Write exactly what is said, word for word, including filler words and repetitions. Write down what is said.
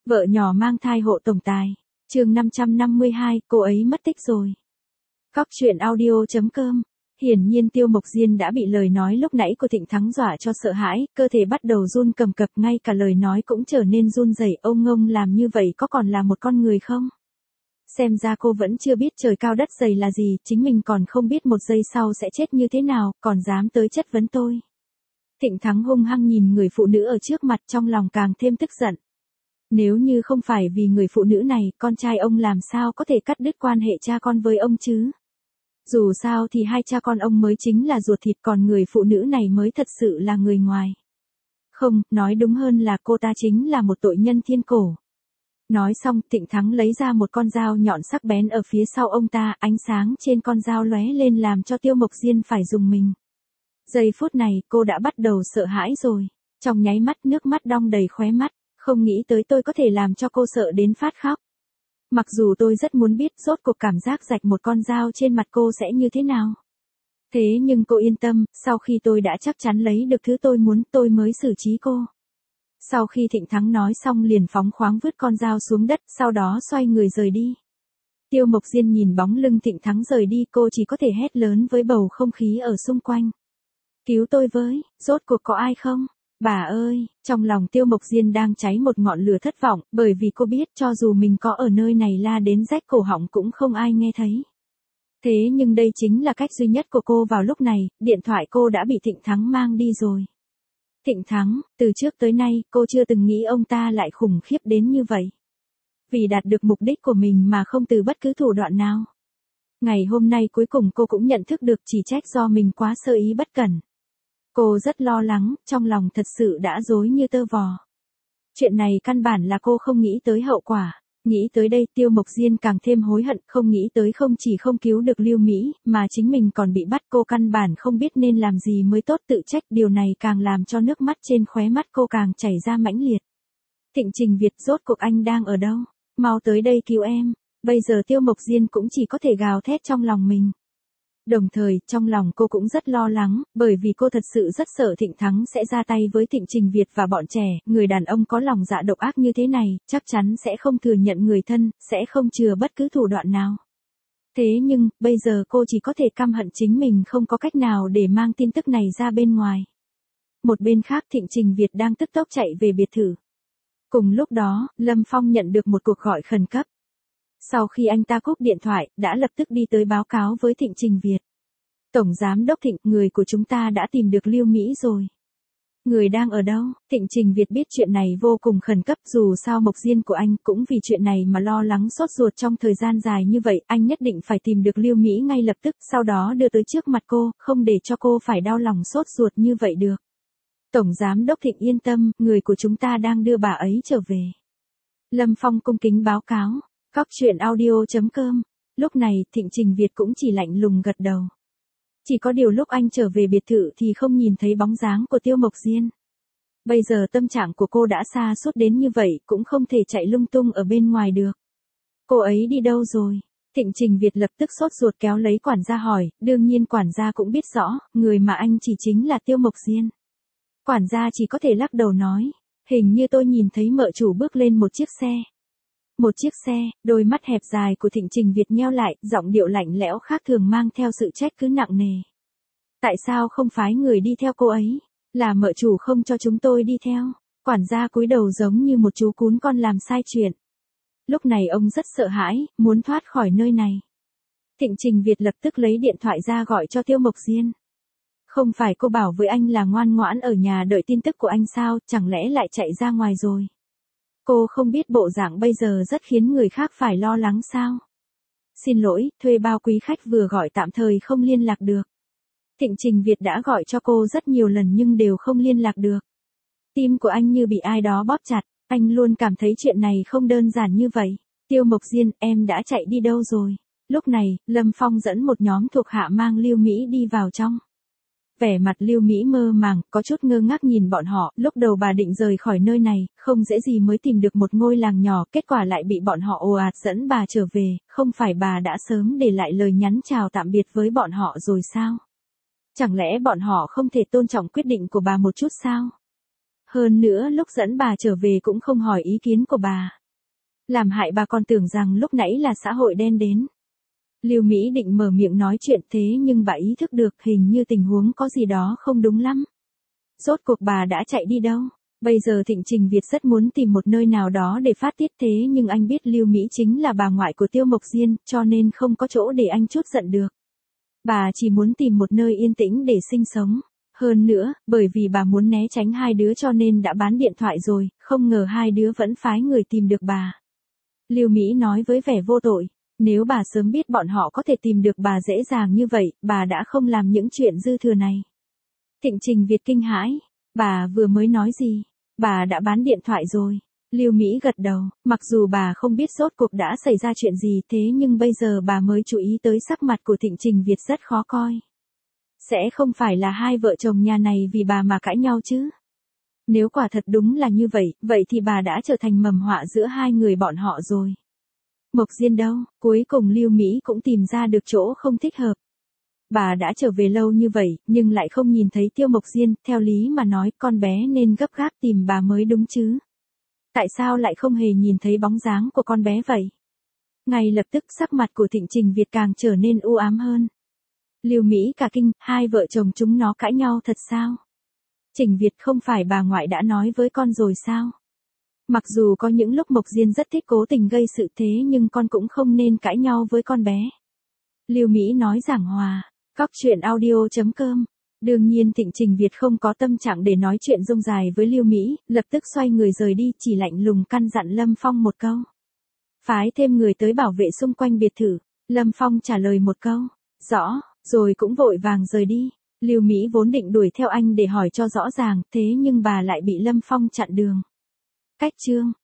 Vợ nhỏ mang thai hộ tổng tài. Chương năm trăm năm mươi hai, cô ấy mất tích rồi. Cóc truyện audio chấm com. Hiển nhiên Tiêu Mộc Diên đã bị lời nói lúc nãy của Thịnh Thắng dọa cho sợ hãi, cơ thể bắt đầu run cầm cập, ngay cả lời nói cũng trở nên run rẩy. Ông ngông làm như vậy có còn là một con người không? Xem ra cô vẫn chưa biết trời cao đất dày là gì, chính mình còn không biết một giây sau sẽ chết như thế nào, còn dám tới chất vấn tôi. Thịnh Thắng hung hăng nhìn người phụ nữ ở trước mặt, trong lòng càng thêm tức giận. Nếu như không phải vì người phụ nữ này, con trai ông làm sao có thể cắt đứt quan hệ cha con với ông chứ? Dù sao thì hai cha con ông mới chính là ruột thịt, còn người phụ nữ này mới thật sự là người ngoài. Không, nói đúng hơn là cô ta chính là một tội nhân thiên cổ. Nói xong, Thịnh Thắng lấy ra một con dao nhọn sắc bén ở phía sau ông ta, ánh sáng trên con dao lóe lên làm cho Tiêu Mộc Diên phải rùng mình. Giây phút này, cô đã bắt đầu sợ hãi rồi. Trong nháy mắt nước mắt đong đầy khóe mắt, không nghĩ tới tôi có thể làm cho cô sợ đến phát khóc. Mặc dù tôi rất muốn biết rốt cuộc cảm giác rạch một con dao trên mặt cô sẽ như thế nào. Thế nhưng cô yên tâm, sau khi tôi đã chắc chắn lấy được thứ tôi muốn, tôi mới xử trí cô. Sau khi Thịnh Thắng nói xong liền phóng khoáng vứt con dao xuống đất, sau đó xoay người rời đi. Tiêu Mộc Diên nhìn bóng lưng Thịnh Thắng rời đi, cô chỉ có thể hét lớn với bầu không khí ở xung quanh. Cứu tôi với, rốt cuộc có ai không? Bà ơi, trong lòng Tiêu Mộc Diên đang cháy một ngọn lửa thất vọng, bởi vì cô biết cho dù mình có ở nơi này la đến rách cổ họng cũng không ai nghe thấy. Thế nhưng đây chính là cách duy nhất của cô vào lúc này, điện thoại cô đã bị Thịnh Thắng mang đi rồi. Thịnh Thắng, từ trước tới nay, cô chưa từng nghĩ ông ta lại khủng khiếp đến như vậy. Vì đạt được mục đích của mình mà không từ bất cứ thủ đoạn nào. Ngày hôm nay cuối cùng cô cũng nhận thức được chỉ trách do mình quá sơ ý bất cẩn. Cô rất lo lắng, trong lòng thật sự đã rối như tơ vò. Chuyện này căn bản là cô không nghĩ tới hậu quả. Nghĩ tới đây Tiêu Mộc Diên càng thêm hối hận, không nghĩ tới không chỉ không cứu được Lưu Mỹ, mà chính mình còn bị bắt. Cô căn bản không biết nên làm gì mới tốt, tự trách, điều này càng làm cho nước mắt trên khóe mắt cô càng chảy ra mãnh liệt. Thịnh Trình Việt, rốt cuộc anh đang ở đâu? Mau tới đây cứu em. Bây giờ Tiêu Mộc Diên cũng chỉ có thể gào thét trong lòng mình. Đồng thời, trong lòng cô cũng rất lo lắng, bởi vì cô thật sự rất sợ Thịnh Thắng sẽ ra tay với Thịnh Trình Việt và bọn trẻ. Người đàn ông có lòng dạ độc ác như thế này, chắc chắn sẽ không thừa nhận người thân, sẽ không chừa bất cứ thủ đoạn nào. Thế nhưng, bây giờ cô chỉ có thể căm hận chính mình không có cách nào để mang tin tức này ra bên ngoài. Một bên khác Thịnh Trình Việt đang tức tốc chạy về biệt thự. Cùng lúc đó, Lâm Phong nhận được một cuộc gọi khẩn cấp. Sau khi anh ta cúp điện thoại, đã lập tức đi tới báo cáo với Thịnh Trình Việt. Tổng Giám đốc Thịnh, người của chúng ta đã tìm được Lưu Mỹ rồi. Người đang ở đâu? Thịnh Trình Việt biết chuyện này vô cùng khẩn cấp, dù sao Mộc Diên của anh cũng vì chuyện này mà lo lắng sốt ruột trong thời gian dài như vậy, anh nhất định phải tìm được Lưu Mỹ ngay lập tức, sau đó đưa tới trước mặt cô, không để cho cô phải đau lòng sốt ruột như vậy được. Tổng Giám đốc Thịnh yên tâm, người của chúng ta đang đưa bà ấy trở về. Lâm Phong cung kính báo cáo. Cóc truyện audio chấm com. Lúc này, Thịnh Trình Việt cũng chỉ lạnh lùng gật đầu. Chỉ có điều lúc anh trở về biệt thự thì không nhìn thấy bóng dáng của Tiêu Mộc Diên. Bây giờ tâm trạng của cô đã xa suốt đến như vậy, cũng không thể chạy lung tung ở bên ngoài được. Cô ấy đi đâu rồi? Thịnh Trình Việt lập tức sốt ruột kéo lấy quản gia hỏi, đương nhiên quản gia cũng biết rõ, người mà anh chỉ chính là Tiêu Mộc Diên. Quản gia chỉ có thể lắc đầu nói, hình như tôi nhìn thấy mợ chủ bước lên một chiếc xe. Một chiếc xe, đôi mắt hẹp dài của Thịnh Trình Việt nheo lại, giọng điệu lạnh lẽo khác thường mang theo sự trách cứ nặng nề. Tại sao không phái người đi theo cô ấy? Là mợ chủ không cho chúng tôi đi theo. Quản gia cúi đầu giống như một chú cún con làm sai chuyện. Lúc này ông rất sợ hãi, muốn thoát khỏi nơi này. Thịnh Trình Việt lập tức lấy điện thoại ra gọi cho Tiêu Mộc Diên. Không phải cô bảo với anh là ngoan ngoãn ở nhà đợi tin tức của anh sao, chẳng lẽ lại chạy ra ngoài rồi? Cô không biết bộ dạng bây giờ rất khiến người khác phải lo lắng sao? Xin lỗi, thuê bao quý khách vừa gọi tạm thời không liên lạc được. Thịnh Trình Việt đã gọi cho cô rất nhiều lần nhưng đều không liên lạc được. Tim của anh như bị ai đó bóp chặt, anh luôn cảm thấy chuyện này không đơn giản như vậy. Tiêu Mộc Diên, em đã chạy đi đâu rồi? Lúc này, Lâm Phong dẫn một nhóm thuộc hạ mang Lưu Mỹ đi vào trong. Vẻ mặt Lưu Mỹ mơ màng, có chút ngơ ngác nhìn bọn họ, lúc đầu bà định rời khỏi nơi này, không dễ gì mới tìm được một ngôi làng nhỏ, kết quả lại bị bọn họ ồ ạt dẫn bà trở về, không phải bà đã sớm để lại lời nhắn chào tạm biệt với bọn họ rồi sao? Chẳng lẽ bọn họ không thể tôn trọng quyết định của bà một chút sao? Hơn nữa lúc dẫn bà trở về cũng không hỏi ý kiến của bà. Làm hại bà còn tưởng rằng lúc nãy là xã hội đen đến. Lưu Mỹ định mở miệng nói chuyện thế nhưng bà ý thức được hình như tình huống có gì đó không đúng lắm. Rốt cuộc bà đã chạy đi đâu? Bây giờ Thịnh Trình Việt rất muốn tìm một nơi nào đó để phát tiết thế nhưng anh biết Lưu Mỹ chính là bà ngoại của Tiêu Mộc Diên cho nên không có chỗ để anh trút giận được. Bà chỉ muốn tìm một nơi yên tĩnh để sinh sống. Hơn nữa, bởi vì bà muốn né tránh hai đứa cho nên đã bán điện thoại rồi, không ngờ hai đứa vẫn phái người tìm được bà. Lưu Mỹ nói với vẻ vô tội, nếu bà sớm biết bọn họ có thể tìm được bà dễ dàng như vậy, bà đã không làm những chuyện dư thừa này. Thịnh Trình Việt kinh hãi, bà vừa mới nói gì? Bà đã bán điện thoại rồi. Lưu Mỹ gật đầu, mặc dù bà không biết rốt cuộc đã xảy ra chuyện gì thế nhưng bây giờ bà mới chú ý tới sắc mặt của Thịnh Trình Việt rất khó coi. Sẽ không phải là hai vợ chồng nhà này vì bà mà cãi nhau chứ? Nếu quả thật đúng là như vậy, vậy thì bà đã trở thành mầm họa giữa hai người bọn họ rồi. Mộc Diên đâu? Cuối cùng Lưu Mỹ cũng tìm ra được chỗ không thích hợp. Bà đã trở về lâu như vậy, nhưng lại không nhìn thấy Tiêu Mộc Diên, theo lý mà nói con bé nên gấp gáp tìm bà mới đúng chứ. Tại sao lại không hề nhìn thấy bóng dáng của con bé vậy? Ngay lập tức sắc mặt của Thịnh Trình Việt càng trở nên u ám hơn. Lưu Mỹ cả kinh, hai vợ chồng chúng nó cãi nhau thật sao? Trình Việt không phải bà ngoại đã nói với con rồi sao? Mặc dù có những lúc Mộc Diên rất thích cố tình gây sự thế nhưng con cũng không nên cãi nhau với con bé. Lưu Mỹ nói giảng hòa, Cóc truyện audio chấm com. Đương nhiên Thịnh Trình Việt không có tâm trạng để nói chuyện rông dài với Lưu Mỹ, lập tức xoay người rời đi chỉ lạnh lùng căn dặn Lâm Phong một câu. Phái thêm người tới bảo vệ xung quanh biệt thự, Lâm Phong trả lời một câu, rõ, rồi cũng vội vàng rời đi. Lưu Mỹ vốn định đuổi theo anh để hỏi cho rõ ràng, thế nhưng bà lại bị Lâm Phong chặn đường. Cách chương